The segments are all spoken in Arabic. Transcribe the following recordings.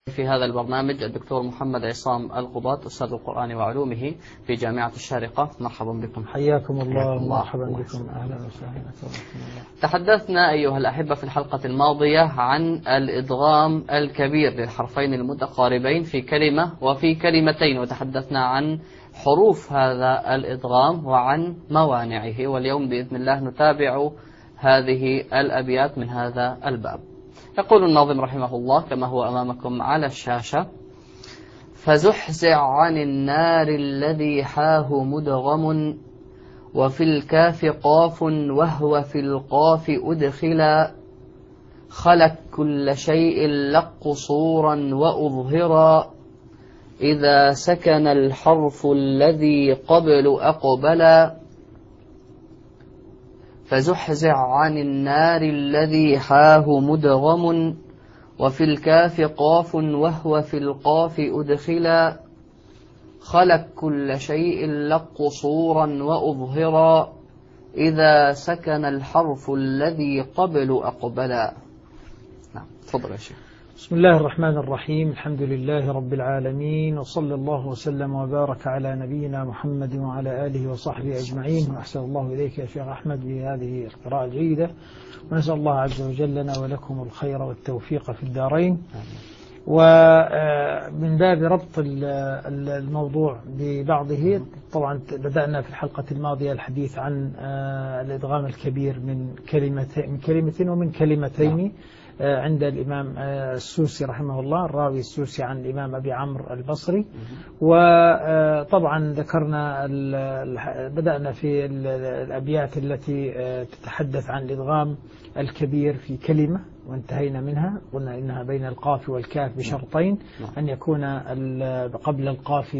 في هذا البرنامج الدكتور محمد عصام القباط أستاذ القرآن وعلومه في جامعة الشارقة. مرحبا بكم. حياكم الله ومرحبا بكم. أهلا وسهلا. تحدثنا أيها الأحبة في الحلقة الماضية عن الإدغام الكبير للحرفين المتقاربين في كلمة وفي كلمتين، وتحدثنا عن حروف هذا الإدغام وعن موانعه، واليوم بإذن الله نتابع هذه الأبيات من هذا الباب. يقول الناظم رحمه الله كما هو أمامكم على الشاشة: فزحزع عن النار الذي حاه مدغم، وفي الكاف قاف وهو في القاف أدخلا، خلت كل شيء لق قصورا وأظهرا، إذا سكن الحرف الذي قبل أقبلا. فزحزع عن النار الذي حاه مدغم، وفي الكاف قاف وهو في القاف أدخلا، خلت كل شيء لق قصورا وأظهرا، إذا سكن الحرف الذي قبل أقبلا. نعم، تفضل يا شيخ. بسم الله الرحمن الرحيم. الحمد لله رب العالمين، وصلى الله وسلم وبارك على نبينا محمد وعلى آله وصحبه أجمعين. وأحسن الله إليك يا شيخ أحمد بهذه القراءة الجيدة، ونسأل الله عز وجل لنا ولكم الخير والتوفيق في الدارين. ومن باب ربط الموضوع ببعضه، طبعا بدأنا في الحلقة الماضية الحديث عن الإدغام الكبير من كلمتين ومن كلمتين عند الإمام السوسي رحمه الله، الراوي السوسي عن الإمام أبي عمرو البصري. وطبعا ذكرنا بدأنا في الأبيات التي تتحدث عن الإدغام الكبير في كلمة وانتهينا منها، قلنا إنها بين القاف والكاف بشرطين: أن يكون قبل القاف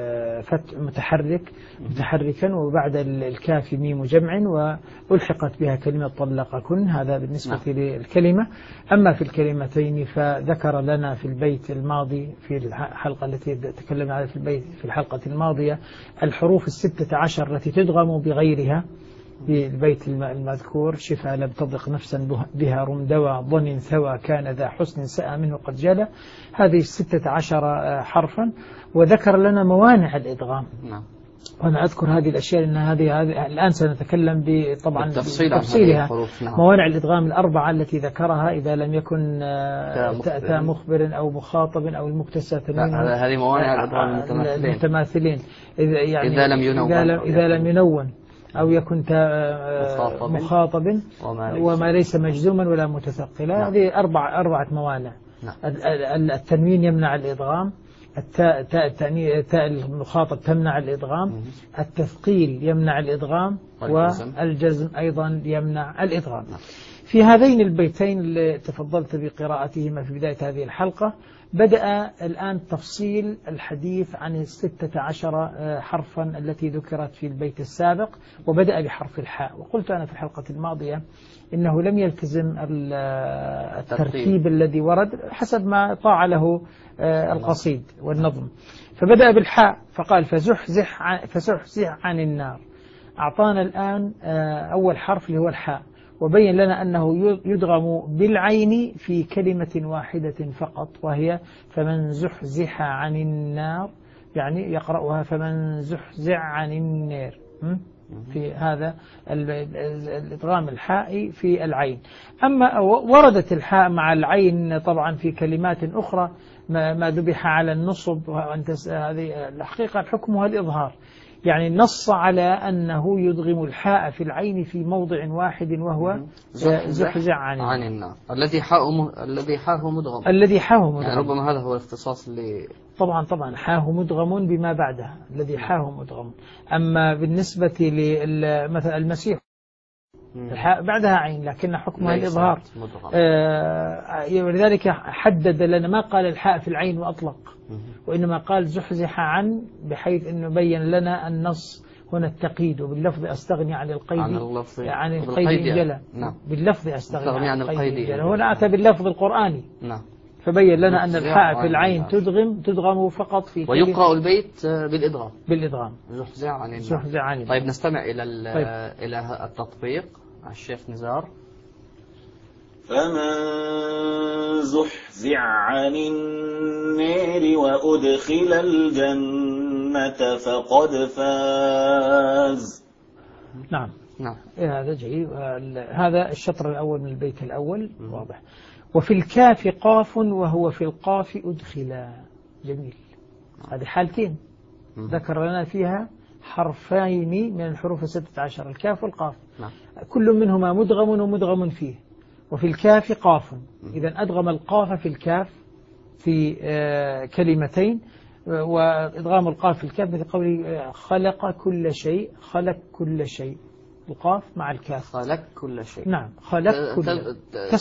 متحركا وبعد الكاف ميم جمع وألحقت بها كلمة طلقكن. هذا بالنسبة للكلمة. أما في الكلمتين فذكر لنا في البيت الماضي في الحلقة التي تكلمنا عليها في الحلقة الماضية الحروف 16 التي تدغم بغيرها في البيت المذكور: شفا لم تضق نفسا بها رمدوى، ظن ثوى كان ذا حسن سأى منه قد جلى. هذه 16 حرفا. وذكر لنا موانع الإدغام. وأنا أذكر هذه الأشياء لأن هذه الآن سنتكلم طبعا بتفصيلها. موانع الإدغام الأربعة التي ذكرها: إذا لم يكن تاء مخبر أو مخاطب أو المكتسى تنوين. هذه موانع الإدغام المتماثلين. إذا لم ينون أو يكن مخاطب وما ليس مجزوما ولا متثقلا. هذه أربعة موانع. التنوين يمنع الإدغام، تاء المخاطب تمنع الإدغام، التثقيل يمنع الإدغام، والجزم أيضا يمنع الإدغام. في هذين البيتين اللي تفضلت بقراءتهما في بداية هذه الحلقة بدأ الآن تفصيل الحديث عن 16 حرفا التي ذكرت في البيت السابق، وبدأ بحرف الحاء. وقلت أنا في الحلقة الماضية إنه لم يلتزم الترتيب الذي ورد حسب ما طاع له القصيد والنظم، فبدأ بالحاء فقال: فزحزح عن النار. أعطانا الآن أول حرف اللي هو الحاء، وبين لنا أنه يدغم بالعين في كلمة واحدة فقط، وهي فمن زحزح عن النار، يعني يقرأها فمن زحزح عن النار. في هذا الإدغام الحاء في العين. أما وردت الحاء مع العين طبعا في كلمات أخرى ما ذبح على النصب، هذه الحقيقة حكمها الإظهار، يعني نص على أنه يدغم الحاء في العين في موضع واحد، وهو زحزح عن النار الذي حاه مدغم. يعني ربما هذا هو الاختصاص اللي طبعا حاه مدغم بما بعدها، الذي حاه مدغم. أما بالنسبة لمثلا المسيح الحاء بعدها عين لكن حكمها الإظهار. ولذلك حدد لنا، ما قال الحاء في العين وأطلق، وإنما قال زحزح عن، بحيث أنه بين لنا النص هنا التقييد. وباللفظ أستغني عن القيد عن القيد إن جلى. باللفظ أستغني عن القيد إن جلى. هنا أتى باللفظ القرآني. فبين لنا أن الحاء في العين تدغم فقط في ويقرأ البيت بالإدغام. زحزح عن. طيب نستمع إلى التطبيق. الشيخ نزار. فمن زحزح عن النار وأدخل الجنة فقد فاز. نعم هذا جيد. هذا الشطر الأول من البيت الأول واضح. وفي الكاف قاف وهو في القاف أدخلا. جميل. هذه حالتين ذكر لنا فيها حرفين من الحروف 16 الكاف والقاف. كل منهما مدغم ومدغم فيه. وفي الكاف قاف، إذا أدغم القاف في الكاف في كلمتين، وإدغام القاف في الكاف مثل قوله خلق كل شيء. خلق كل شيء القاف مع الكاف. خلق كل شيء. نعم خلق كل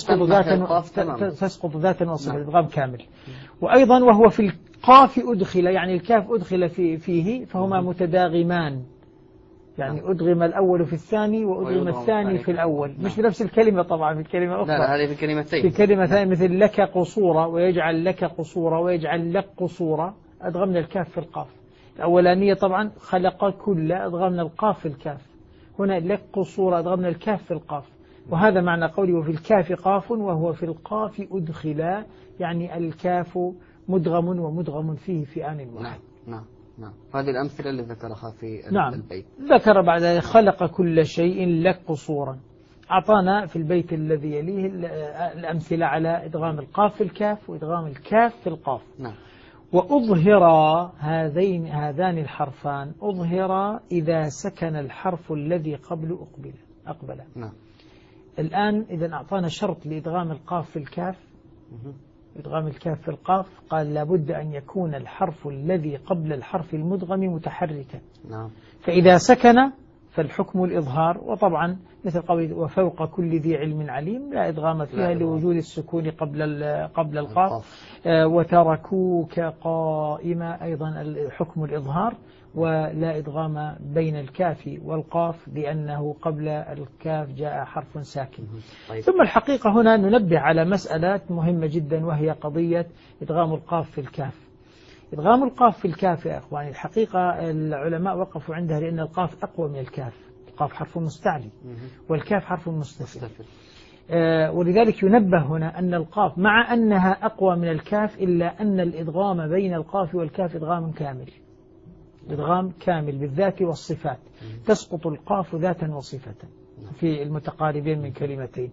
تسقط ذاتا وصفة. إدغام كامل. وأيضا وهو في القاف أدخل، يعني الكاف أدخل فيه فهما متداغمان، يعني أدغم الأول في الثاني وأدغم الثاني في الأول. مش بنفس الكلمة طبعا، في الكلمة أخرى. لا هذه في كلمتين. في كلمتين مثل لك قصورا ويجعل لك قصورا ويجعل لك قصورا، أدغمنا الكاف في القاف. الأولانية طبعا خلق كل، أدغمنا القاف في الكاف. هنا لك قصورا أدغمنا الكاف في القاف. وهذا معنى قوله وفي الكاف قاف وهو في القاف أدخلا، يعني الكاف مدغم ومدغم فيه في آن واحد. نعم. هذه الأمثلة اللي ذكرها في البيت. ذكر بعد ذلك خلق كل شيء لك قصورا. أعطانا في البيت الذي يليه الأمثلة على إدغام القاف في الكاف وإدغام الكاف في القاف. وأظهر هذان الحرفان، أظهر إذا سكن الحرف الذي قبل أقبل. الآن إذا أعطانا شرط لإدغام القاف في الكاف، إدغام الكاف في القاف، قال لابد أن يكون الحرف الذي قبل الحرف المدغم متحركا. فإذا سكن فالحكم الإظهار. وطبعا مثل قول وفوق كل ذي علم عليم لا إدغام فيها لوجود السكون قبل القاف. وتركوك قائما أيضا الحكم الإظهار، ولا إدغام بين الكاف والقاف لأنه قبل الكاف جاء حرف ساكن. ثم الحقيقة هنا ننبه على مسألة مهمة جدا، وهي قضية إدغام القاف في الكاف. إدغام القاف في الكاف يا أخواني الحقيقة العلماء وقفوا عندها لأن القاف أقوى من الكاف. القاف حرف مستعلي والكاف حرف مستفل. ولذلك ينبه هنا أن القاف مع أنها أقوى من الكاف إلا أن الإدغام بين القاف والكاف إدغام كامل. إدغام كامل بالذات والصفات. تسقط القاف ذاتا وصفة في المتقاربين من كلمتين.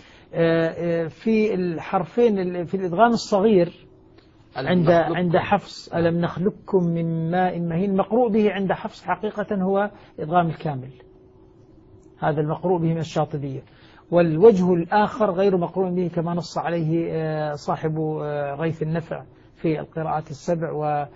في الحرفين في الإدغام الصغير عند حفص ألم نخلقكم من ماء مهين، مقروء به عند حفص حقيقة هو إدغام الكامل. هذا المقروء به من الشاطبية. والوجه الآخر غير مقروء به كما نص عليه صاحب غيث النفع في القراءات السبع،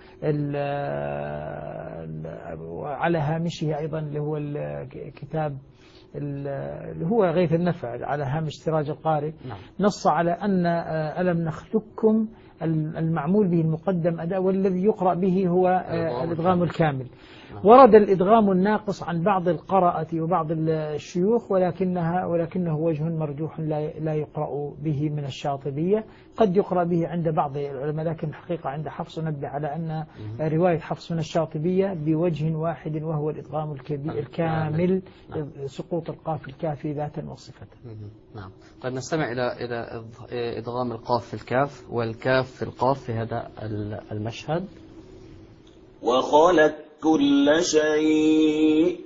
وعلى هامشه أيضا اللي هو الكتاب اللي هو غيث النفع على هامش سراج القارئ. نص على أن ألم نخلقكم المعمول به المقدم أداء، والذي يقرأ به هو الإدغام الكامل. ورد الإدغام الناقص عن بعض القراءة وبعض الشيوخ، ولكنه وجه مرجوح لا يقرأ به من الشاطبية. قد يقرأ به عند بعض العلماء، لكن الحقيقة عند حفص نبه على أن رواية حفص من الشاطبية بوجه واحد، وهو الإدغام الكامل، سقوط القاف الكافي ذاتا وصفة. نعم. طيب نستمع إلى إدغام القاف في الكاف والكاف في القاف في هذا المشهد. وخلق كل شيء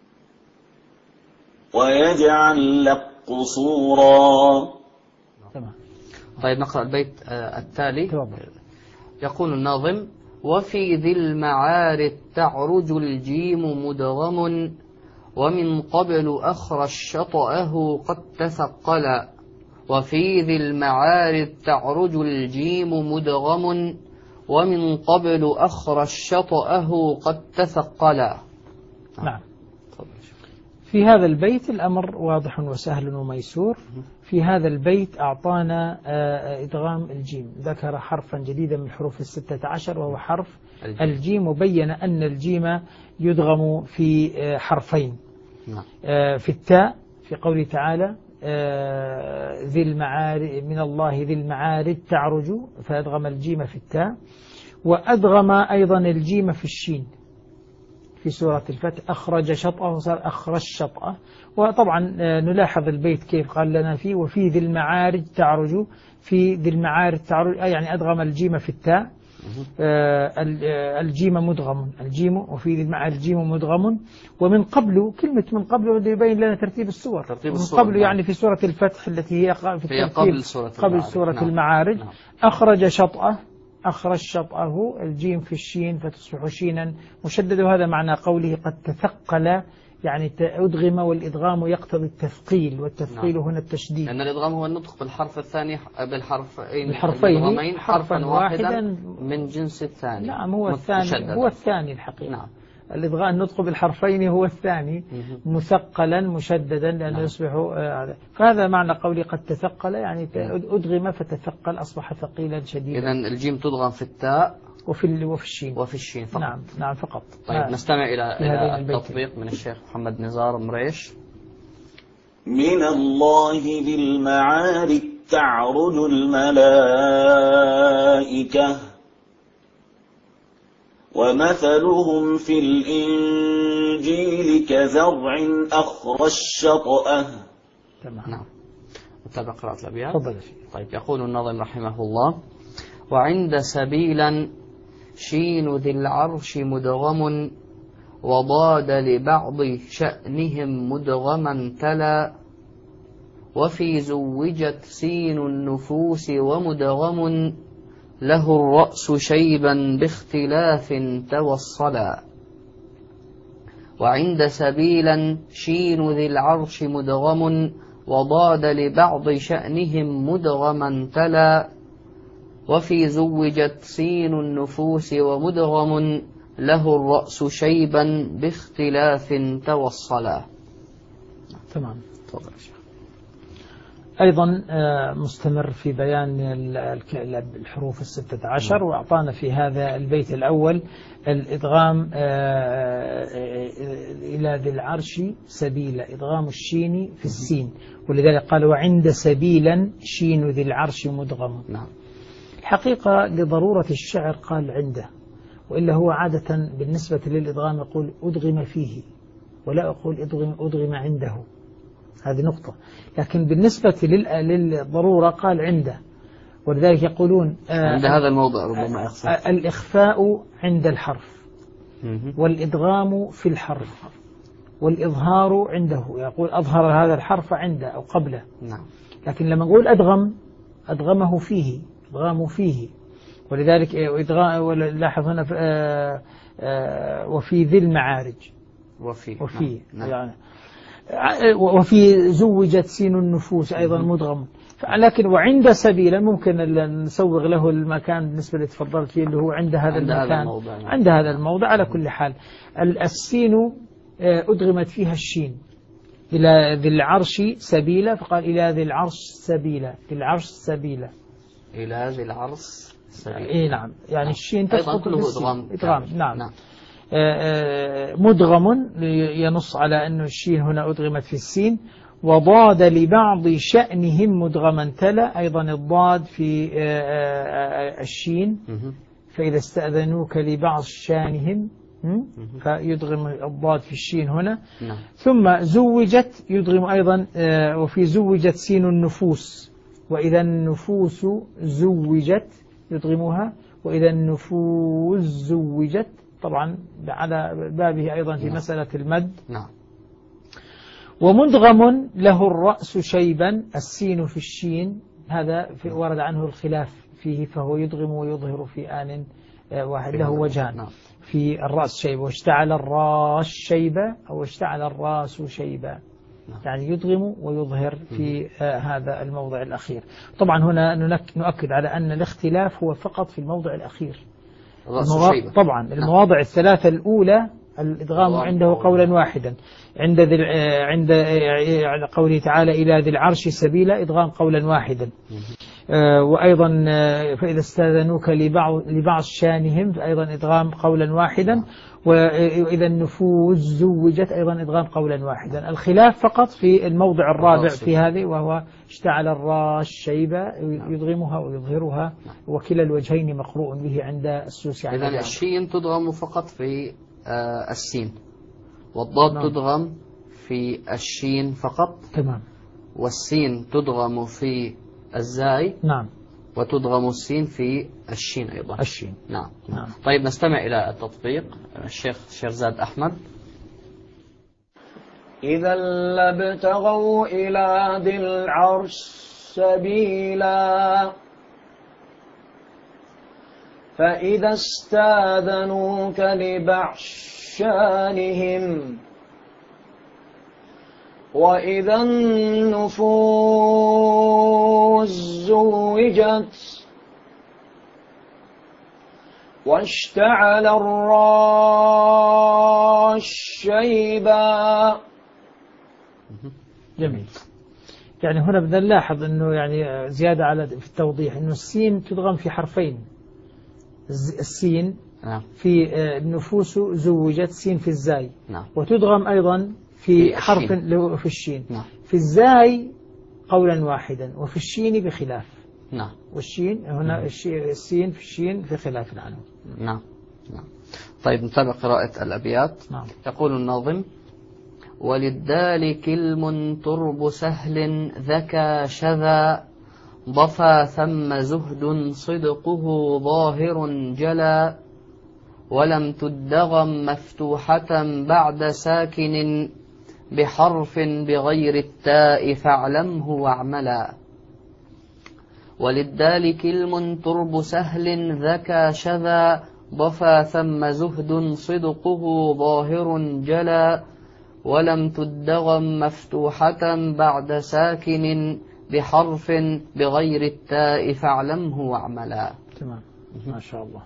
ويجعل لك قصورا. تمام. طيب نقرأ البيت التالي. يقول الناظم وفي ذي المعارض تعرج الجيم مدغم ومن قبل أخرج شطأه قد تثقل. وفي ذي المعارض تعرج الجيم مدغم ومن قبل أخرج شطأه قد تثقل. نعم. في هذا البيت الأمر واضح وسهل وميسور. في هذا البيت أعطانا إدغام الجيم، ذكر حرفا جديدا من حروف 16 وهو حرف الجيم، وبين أن الجيم يدغم في حرفين. في التاء في قوله تعالى ذي المعارج من الله ذي المعارج تعرج، فأدغم الجيم في التاء. وأدغم أيضا الجيم في الشين في سورة الفتح، أخرج شطأه وصار أخرج شطأه. وطبعا نلاحظ البيت كيف قال لنا فيه وفي ذي المعارج تعرج، في ذي المعارج تعرج يعني أدغم الجيم في التاء، الجيم مدغم، الجيم وفي ذي المعارج الجيم مدغم. ومن قبل، كلمة من قبل يبين لنا ترتيب السور، من قبل يعني في سورة الفتح التي هي في قبل سورة المعارج. أخرج شطأه، أخرج شطأه، الجيم في الشين فتصبح شينا مشدد، وهذا معنى قوله قد تثقل، يعني أدغم، والإدغام يقتضي التثقيل، والتثقيل هنا التشديد، لأن الإدغام هو النطق بالحرف الثاني بالحرفين حرفا واحدا من جنس الثاني. نعم هو الثاني، هو الثاني الحقيقة. نعم. الإدغام النطق بالحرفين هو الثاني مثقلا مشددا لأنه يصبح فهذا معنى قولي قد تثقل، يعني أدغم فتثقل أصبح ثقيلا شديدا. إذن الجيم تدغم في التاء وفي الشين فقط. نعم فقط. طيب نستمع إلى التطبيق من الشيخ محمد نزار مريش. من الله ذي المعارج تعرج الملائكة ومثلهم في الإنجيل كزرع أخرج شطأه. نعم. نتابع قراءة الأبيات. تفضل. طيب يقول الناظم رحمه الله: وعند سبيلا شين ذي العرش مدغم وضاد لبعض شأنهم مدغما تلا وفي زوجت سين النفوس ومدغم له الرأس شيبا باختلاف توصلا. وعند سبيلا شين ذي العرش مدغم وضاد لبعض شأنهم مدغما تلا وفي زوجت سين النفوس ومدغم له الرأس شيبا باختلاف توصلا. تمام. تفضل يا شيخ. أيضا مستمر في بيان الحروف 16 وأعطانا في هذا البيت الأول الإدغام إلى ذي العرش سبيلا، إدغام الشين في السين، ولذلك قال وعند سبيلا شين ذي العرش مدغم. نعم. الحقيقة لضرورة الشعر قال عنده، وإلا هو عادة بالنسبة للإدغام يقول أدغم فيه، ولا أقول أدغم عنده، هذه نقطة. لكن بالنسبة للضرورة قال عنده، ولذلك يقولون عند هذا الموضع ربما يقصد الإخفاء عند الحرف، والإدغام في الحرف، والإظهار عنده، يقول أظهر هذا الحرف عنده أو قبله. نعم. لكن لما نقول أدغمه فيه، إدغام فيه، ولذلك لاحظ هنا وفي ذي المعارج وفي نعم. يعني وفي زوجت سين النفوس أيضا مدغم. لكن وعند سبيلا ممكن نسوغ له المكان بالنسبة اللي تفضلت فيه اللي هو عند هذا المكان، عند هذا الموضع. على كل حال السين أدغمت فيها الشين إلى ذي العرش سبيلا، فقال إلى ذي العرش سبيلا، ذي العرش سبيلا، إلى ذي العرش سبيلا. إيه نعم. يعني الشين تسقط إدغام. نعم. مدغم ينص على أنه الشين هنا أدغمت في السين. وضاد لبعض شأنهم مدغما تلا، أيضا الضاد في الشين، فإذا استأذنوك لبعض شأنهم فيدغم الضاد في الشين هنا. ثم زوجت يدغم أيضا، وفي زوجت سين النفوس، وإذا النفوس زوجت يدغمها، وإذا النفوس زوجت، طبعا على بابه أيضا في مسألة المد. ومدغم له الرأس شيبا، السين في الشين، هذا ورد عنه الخلاف فيه، فهو يدغم ويظهر في آن واحد، له وجهان في الرأس شيبة، واشتعل الراس شيبة أو اشتعل الراس شيبة، يعني يدغم ويظهر في هذا الموضع الأخير. طبعا هنا نؤكد على أن الاختلاف هو فقط في الموضع الأخير. طبعا المواضع الثلاثة الأولى الإدغام عنده قولا واحدا، عند قوله تعالى إلى ذي العرش سبيلا إدغام قولا واحدا. وأيضا فإذا استاذنوك لبعض شانهم أيضا إدغام قولا واحدا. وإذا النفوس زوجت أيضا إدغام قولا واحدا. الخلاف فقط في الموضع الرابع في هذه، وهو اشتعل الراس شيبة يدغمها ويظهرها، وكلا الوجهين مقروء به عند السوسي. إذن الشين تدغم فقط في السين، والضاد تدغم في الشين فقط. تمام. والسين تدغم في الزاي. نعم. وتدغم السين في الشين أيضا. الشين. نعم. طيب نستمع إلى التطبيق. الشيخ شيرزاد أحمد. إذا لابتغوا إلى ذي العرش سبيلا فإذا استاذنوك لبعض شانهم وإذا النفوس زوجت واشتعل الراس شيبا. جميل. يعني هنا بدنا نلاحظ أنه يعني زيادة على في التوضيح أنه السين تدغم في حرفين. السين في النفوس زوجت، سين في الزاي. وتدغم أيضا في حرف في الشين. في الزاي قولا واحدا، وفي الشين بخلاف. والشين هنا السين في الشين في خلاف عنه. نعم. طيب نتابع قراءة الأبيات. يقول الناظم: وللدال كلم ترب سهل ذكى شذا ضفى ثم زهد صدقه ظاهر جلا ولم تدغم مفتوحة بعد ساكن بحرف بغير التاء فاعلمه واعملا. وللدال كلم ترب سهل ذكى شذا ضفى ثم زهد صدقه ظاهر جلا ولم تدغم مفتوحة بعد ساكن بحرف بغير التاء فاعلمه واعملا. تمام. ما شاء الله.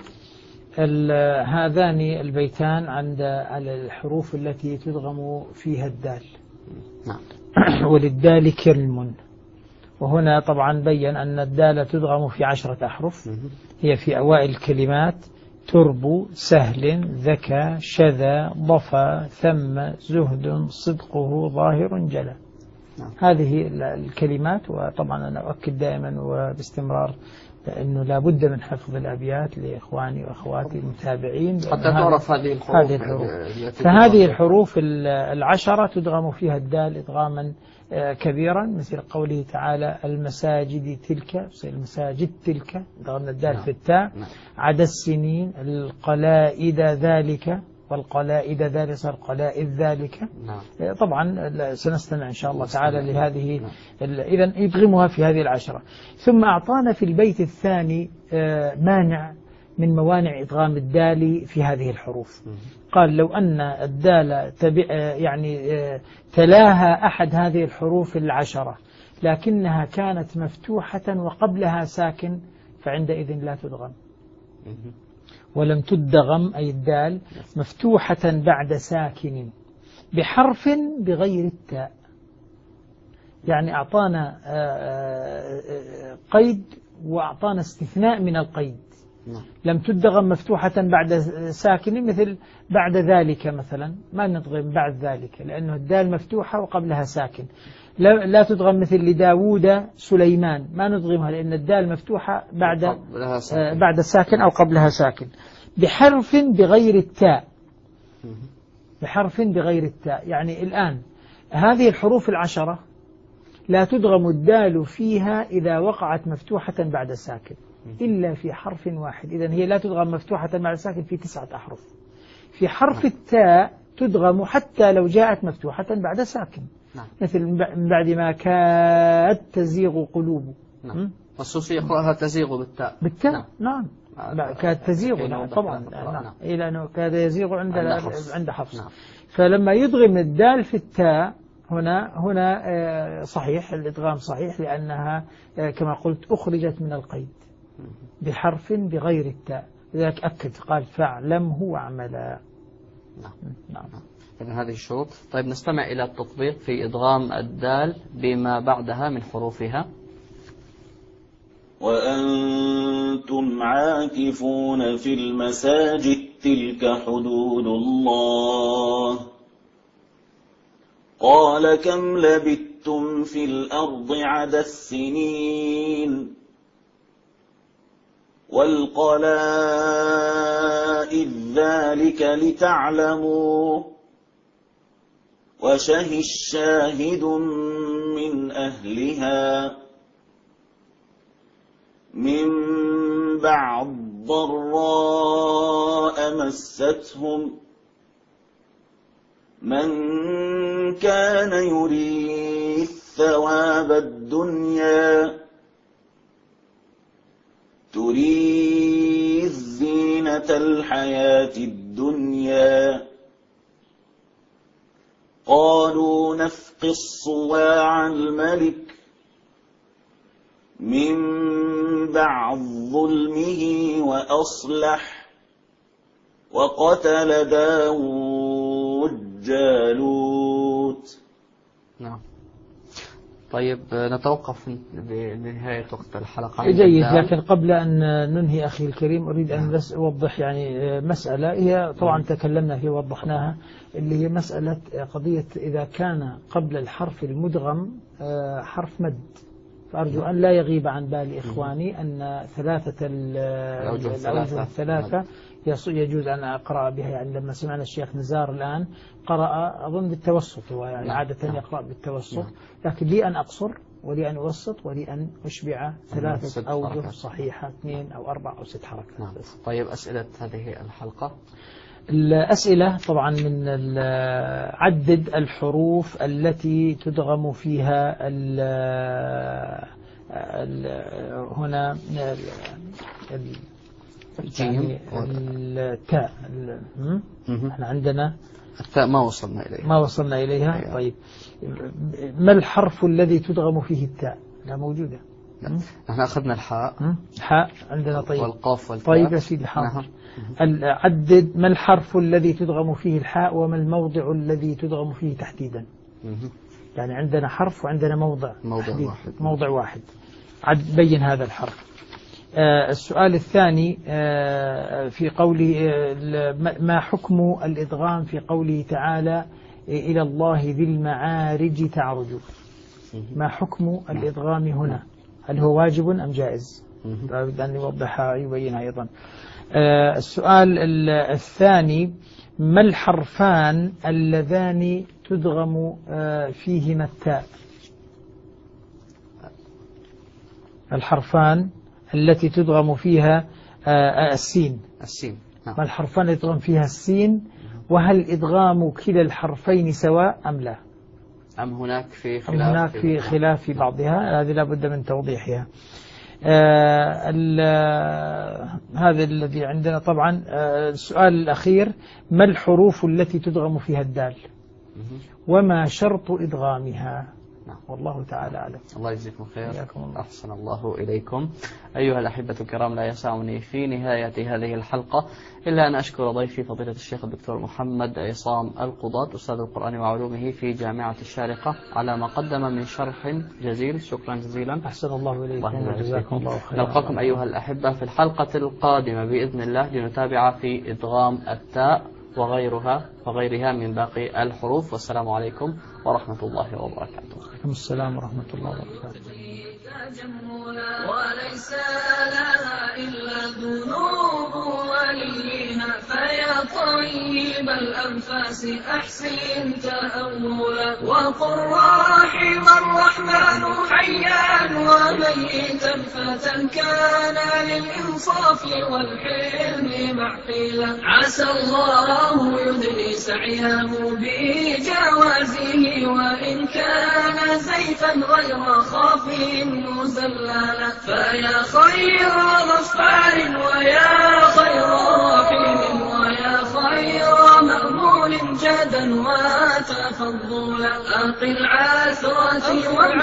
هذان البيتان على الحروف التي تدغم فيها الدال. وللدال كلم، وهنا طبعا بين أن الدال تدغم في 10 أحرف. هي في أوائل الكلمات: ترب سهل ذكى شذا ضفى ثم زهد صدقه ظاهر جلا. هذه الكلمات. وطبعا أنا أؤكد دائما وباستمرار أنه لا بد من حفظ الأبيات لإخواني وأخواتي المتابعين حتى تعرف هذه الحروف. فهذه الحروف 10 تدغم فيها الدال إدغاما كبيرا، مثل قوله تعالى: المساجد تلك، المساجد تلك ضغمنا الدال في التاء. عد السنين، القلائد ذلك، والقلائد ذلك صار قلائد ذلك. طبعا سنستمع إن شاء الله تعالى لهذه. إذن يدغمها في هذه 10. ثم أعطانا في البيت الثاني مانع من موانع إدغام الدال في هذه الحروف. قال: لو أن الدال تلاها أحد هذه الحروف 10 لكنها كانت مفتوحة وقبلها ساكن فعندئذ لا تدغم. ولم تدغم أي الدال مفتوحة بعد ساكن بحرف بغير التاء. يعني أعطانا قيد وأعطانا استثناء من القيد. لم تدغم مفتوحة بعد ساكن، مثل بعد ذلك مثلا ما ندغم بعد ذلك لأنه الدال مفتوحة وقبلها ساكن. لا تدغم مثل لداود سليمان، ما ندغمها لأن الدال مفتوحة بعد ساكن أو قبلها ساكن. بحرف بغير التاء. بحرف بغير التاء يعني الآن هذه الحروف 10 لا تدغم الدال فيها إذا وقعت مفتوحة بعد ساكن إلا في حرف واحد. إذن هي لا تدغم مفتوحة بعد ساكن في 9 أحرف. في حرف التاء تدغم حتى لو جاءت مفتوحة بعد ساكن. مثل من بعد ما كاد تزيغ قلوب. والصوصي يقرأها تزيغ بالتاء. بالتاء. نعم. كاد تزيغ طبعا. إلى أنه كاد يزيغ عند حفص. فلما يدغم الدال في التاء هنا صحيح، الإدغام صحيح لأنها كما قلت أخرجت من القيد بحرف بغير التاء. لذلك أكد قال: فاعلمه واعملا. نعم. إذن هذه الشروط. طيب نستمع إلى التطبيق في إدغام الدال بما بعدها من حروفها. وأنتم عاكفون في المساجد تلك حدود الله قال كم لبثتم في الأرض عدد السنين والقلائد ذلك لتعلموا وشهد شاهد من أهلها من بعد ضراء مستهم من كان يريد ثواب الدنيا تريد زينة الحياة الدنيا قالوا نفقد صواع الملك من بعد ظلمه وأصلح وقتل داود جالوت. نعم. طيب نتوقف بنهاية وقت الحلقة. جيد، لكن قبل أن ننهي أخي الكريم أريد أن بس أوضح يعني مسألة هي طبعا تكلمنا فيها ووضحناها، اللي هي مسألة قضية إذا كان قبل الحرف المدغم حرف مد، فأرجو أن لا يغيب عن بال إخواني أن ثلاثة الأوجه الثلاثة يجوز أن أقرأ بها. يعني لما سمعنا الشيخ نزار الآن قرأ أظن بالتوسط، هو يعني عادة يقرأ بالتوسط، لكن لي أن أقصر ولي أن أوسط ولي أن أشبع ثلاثة أوجه صحيحة، 2 أو 4 أو 6 حركات. طيب أسئلة هذه الحلقة. الأسئلة طبعا من عدد الحروف التي تدغم فيها هنا الجيم التاء. احنا عندنا التاء ما وصلنا إليها. أيوة. طيب ما الحرف الذي تدغم فيه التاء؟ لا موجودة. احنا أخذنا الحاء. حاء عندنا. طيب والقاف والتاء. طيب يا سيدي حاضر. عدد ما الحرف الذي تدغم فيه الحاء وما الموضع الذي تدغم فيه تحديدا. يعني عندنا حرف وعندنا موضع واحد. بين هذا الحرف. السؤال الثاني في قوله ما حكم الإدغام في قوله تعالى إلى الله ذي المعارج تعرج. ما حكم الإدغام هنا؟ هل هو واجب أم جائز؟ أريد أن يوضحها يبينها أيضا. السؤال الثاني ما الحرفان اللذان تدغم فيهما التاء؟ الحرفان التي تدغم فيها السين. ما الحرفان التي تدغم فيها السين؟ وهل إدغام كلا الحرفين سواء أم لا؟ أم هناك في خلاف في بعضها؟ هذه لا بد من توضيحها. هذا الذي عندنا. طبعا السؤال الأخير ما الحروف التي تدغم فيها الدال وما شرط إدغامها؟ والله تعالى أعلم. الله يجزيكم خير. أحسن الله إليكم. أيها الأحبة الكرام، لا يسعني في نهاية هذه الحلقة إلا أن أشكر ضيفي فضيلة الشيخ الدكتور محمد عصام القضاة أستاذ القرآن وعلومه في جامعة الشارقة على ما قدم من شرح جزيل. شكرا جزيلا. أحسن الله إليكم وجزاكم الله خيرا. نلقاكم أيها الأحبة في الحلقة القادمة بإذن الله لنتابع في إدغام التاء وغيرها من باقي الحروف. والسلام عليكم ورحمة الله وبركاته. وعليكم السلام ورحمة الله وبركاته. وليس لها إلا ذنوب وليها فيا طيب الأنفاس أحسن تأولا وقل رحم الرحمن حيا وميتا فتى كان للإنصاف والحلم معقلا عسى الله يدني سعيه بجوازه وإن كان زيفا غير خاف مزللا فيا خير غفار ويا خير رحيم ويا خير مأمول جدا وتفضلا أقل عثرة